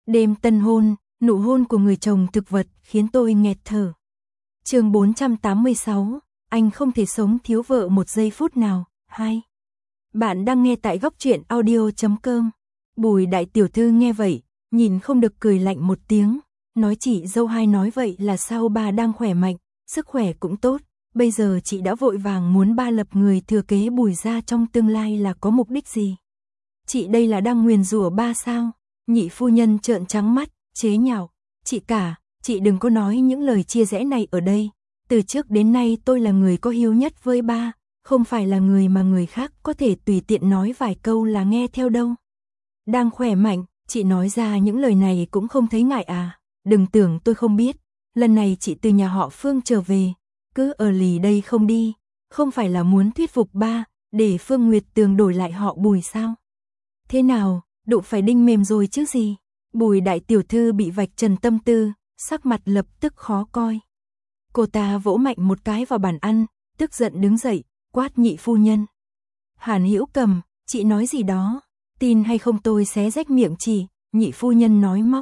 Đêm tân hôn, nụ hôn của người chồng thực vật khiến tôi nghẹt thở. Chương 486, anh không thể sống thiếu vợ một giây phút nào. 2. Bạn đang nghe tại góc truyện audio.com. Bùi đại tiểu thư nghe vậy, nhìn không được cười lạnh một tiếng, nói chị dâu hai nói vậy là sao bà đang khỏe mạnh, sức khỏe cũng tốt, bây giờ chị đã vội vàng muốn ba lập người thừa kế Bùi gia trong tương lai là có mục đích gì? Chị đây là đang nguyền rủa ba sao? Nhị phu nhân trợn trắng mắt, chế nhạo, chị cả, chị đừng có nói những lời chia rẽ này ở đây, từ trước đến nay tôi là người có hiếu nhất với ba, không phải là người mà người khác có thể tùy tiện nói vài câu là nghe theo đâu. Đang khỏe mạnh, chị nói ra những lời này cũng không thấy ngại à, đừng tưởng tôi không biết, lần này chị từ nhà họ Phương trở về, cứ ở lì đây không đi, không phải là muốn thuyết phục ba, để Phương Nguyệt Tường đổi lại họ Bùi sao? Thế nào, đụng phải đinh mềm rồi chứ gì? Bùi đại tiểu thư bị vạch trần tâm tư, sắc mặt lập tức khó coi. Cô ta vỗ mạnh một cái vào bàn ăn, tức giận đứng dậy, quát nhị phu nhân. Hàn Hữu Cầm, chị nói gì đó? Tin hay không tôi xé rách miệng chị, nhị phu nhân nói móc.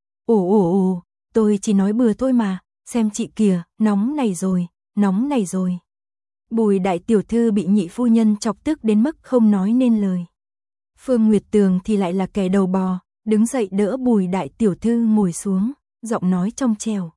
Ồ, tôi chỉ nói bừa thôi mà, xem chị kìa, nóng này rồi, nóng này rồi. Bùi đại tiểu thư bị nhị phu nhân chọc tức đến mức không nói nên lời. Phương Nguyệt Tường thì lại là kẻ đầu bò, đứng dậy đỡ Bùi đại tiểu thư ngồi xuống, giọng nói trong trẻo.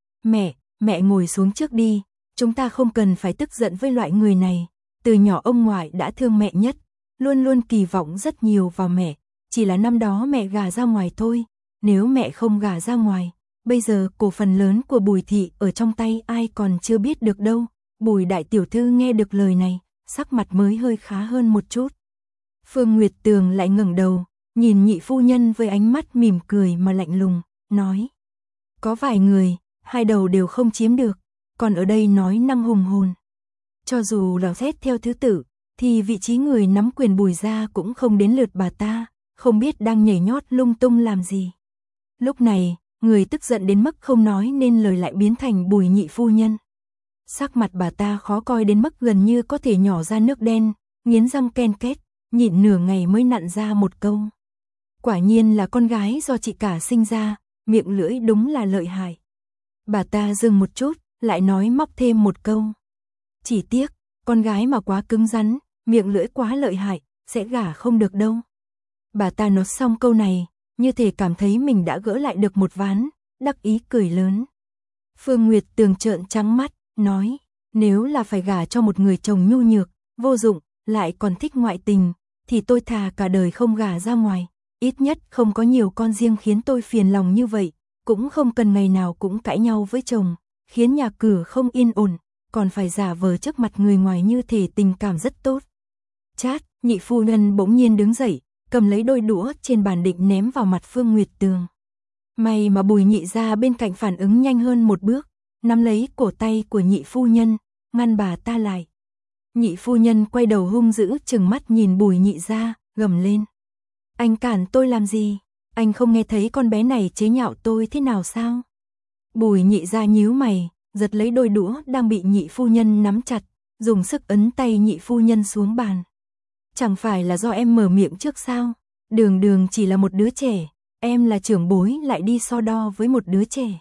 Mẹ ngồi xuống trước đi, chúng ta không cần phải tức giận với loại người này, từ nhỏ ông ngoại đã thương mẹ nhất, luôn luôn kỳ vọng rất nhiều vào mẹ, chỉ là năm đó mẹ gả ra ngoài thôi, nếu mẹ không gả ra ngoài, bây giờ cổ phần lớn của Bùi thị ở trong tay ai còn chưa biết được đâu. Bùi đại tiểu thư nghe được lời này, sắc mặt mới hơi khá hơn một chút. Phương Nguyệt Tường lại ngẩng đầu, nhìn nhị phu nhân với ánh mắt mỉm cười mà lạnh lùng, nói. Có vài người, hai đầu đều không chiếm được, còn ở đây nói năng hùng hồn. Cho dù là xét theo thứ tự, thì vị trí người nắm quyền Bùi gia cũng không đến lượt bà ta, không biết đang nhảy nhót lung tung làm gì. Lúc này, người tức giận đến mức không nói nên lời lại biến thành Bùi nhị phu nhân. Sắc mặt bà ta khó coi đến mức gần như có thể nhỏ ra nước đen, nghiến răng ken két, nhịn nửa ngày mới nặn ra một câu. Quả nhiên là con gái do chị cả sinh ra, miệng lưỡi đúng là lợi hại. Bà ta dừng một chút, lại nói móc thêm một câu. Chỉ tiếc, con gái mà quá cứng rắn, miệng lưỡi quá lợi hại, sẽ gả không được đâu. Bà ta nói xong câu này, như thể cảm thấy mình đã gỡ lại được một ván, đắc ý cười lớn. Phương Nguyệt Tường trợn trắng mắt, nói, nếu là phải gả cho một người chồng nhu nhược, vô dụng, lại còn thích ngoại tình, thì tôi thà cả đời không gả ra ngoài, ít nhất không có nhiều con riêng khiến tôi phiền lòng như vậy, cũng không cần ngày nào cũng cãi nhau với chồng, khiến nhà cửa không yên ổn, còn phải giả vờ trước mặt người ngoài như thể tình cảm rất tốt. Chát, nhị phu nhân bỗng nhiên đứng dậy, cầm lấy đôi đũa trên bàn định ném vào mặt Phương Nguyệt Tường. May mà Bùi nhị ra bên cạnh phản ứng nhanh hơn một bước, nắm lấy cổ tay của nhị phu nhân, ngăn bà ta lại. Nhị phu nhân quay đầu hung dữ trừng mắt nhìn Bùi nhị ra, gầm lên. Anh cản tôi làm gì? Anh không nghe thấy con bé này chế nhạo tôi thế nào sao? Bùi nhị ra nhíu mày, giật lấy đôi đũa đang bị nhị phu nhân nắm chặt, dùng sức ấn tay nhị phu nhân xuống bàn. Chẳng phải là do em mở miệng trước sao? Đường chỉ là một đứa trẻ, em là trưởng bối lại đi so đo với một đứa trẻ.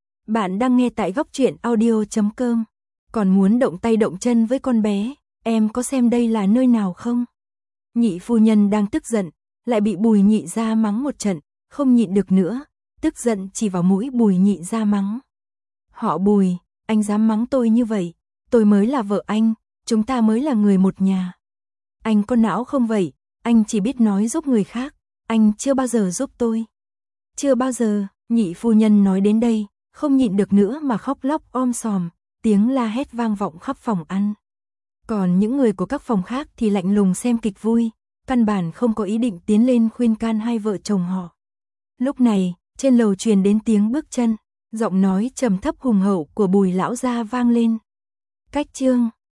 Bạn đang nghe tại góc truyện audio.com. Còn muốn động tay động chân với con bé, em có xem đây là nơi nào không? Nhị phu nhân đang tức giận, lại bị Bùi nhị ra mắng một trận, không nhịn được nữa, tức giận chỉ vào mũi Bùi nhị ra mắng. Họ Bùi, anh dám mắng tôi như vậy, tôi mới là vợ anh, chúng ta mới là người một nhà. Anh có não không vậy, anh chỉ biết nói giúp người khác, anh chưa bao giờ giúp tôi. Chưa bao giờ, nhị phu nhân nói đến đây, không nhịn được nữa mà khóc lóc om sòm, tiếng la hét vang vọng khắp phòng ăn. Còn những người của các phòng khác thì lạnh lùng xem kịch vui, căn bản không có ý định tiến lên khuyên can hai vợ chồng họ. Lúc này, trên lầu truyền đến tiếng bước chân, giọng nói trầm thấp hùng hậu của Bùi lão gia vang lên. Cách chương